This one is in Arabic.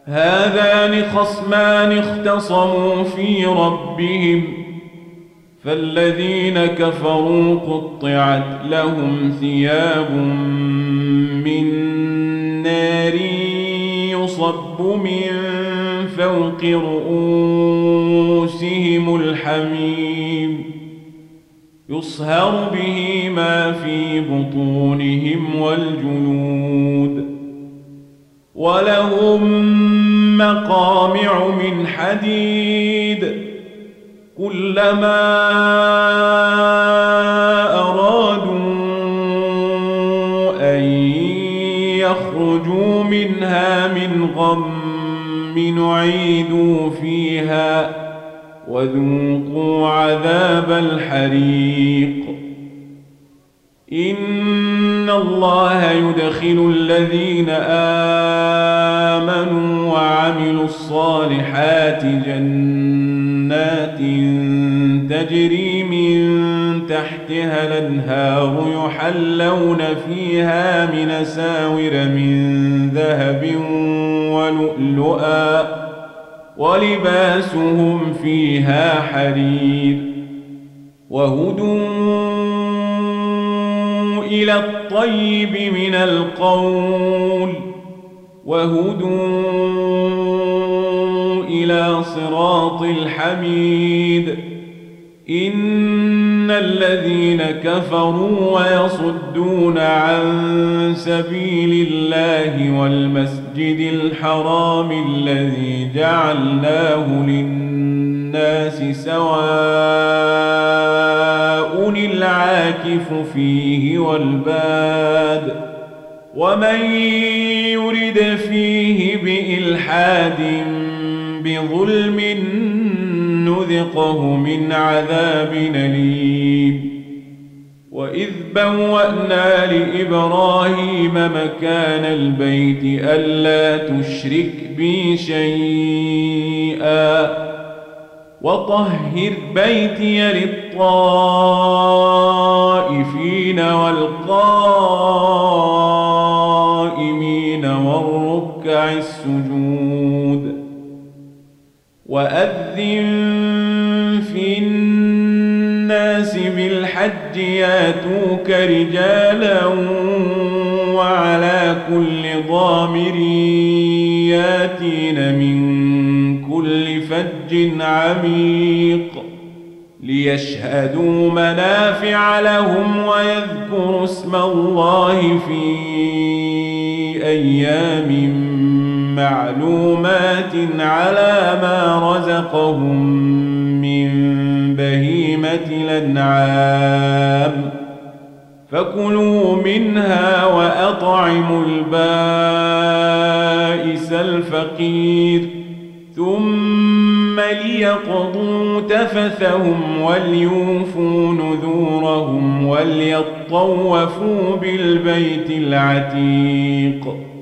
هذان خصمان اختصموا في ربهم فالذين كفروا قطعت لهم ثياب من نار يصب من فوق رؤوسهم الحميم يصهر به ما في بطونهم والجلود ولهم مقامع من حديد كلما أرادوا أن يخرجوا منها من غم نعيدوا فيها وذوقوا عذاب الحريق إن الله يدخل الذين آمنوا وعملوا الصالحات جنات تجري من تحتها الأنهار يحلون فيها من أساور من ذهب ولؤلؤا ولباسهم فيها حرير وهدوا إلى الطيب من القول وهدوا إلى صراط الحميد إن الذين كفروا ويصدون عن سبيل الله والمسجد الحرام الذي جعلناه للناس سواء العاكف فيه والباد ومن يرد فيه بإلحاد بظلم نذقه من عذاب أليم وإذ بوأنا لإبراهيم مكان البيت ألا تشرك بي شيئا وطهر بيتي للطائفين والقائمين والركع السجود وأذن في الناس بالحج ياتوك رجالا وعلى كل ضامر ياتين من كل فج عميق ليشهدوا منافع لهم ويذكروا اسم الله في أيام معلومات على ما رزقهم من بهيمة الأنعام فكلوا منها وأطعموا البائس الفقير ثم ليقضوا تفثهم وليوفوا نذورهم وليطوفوا بالبيت العتيق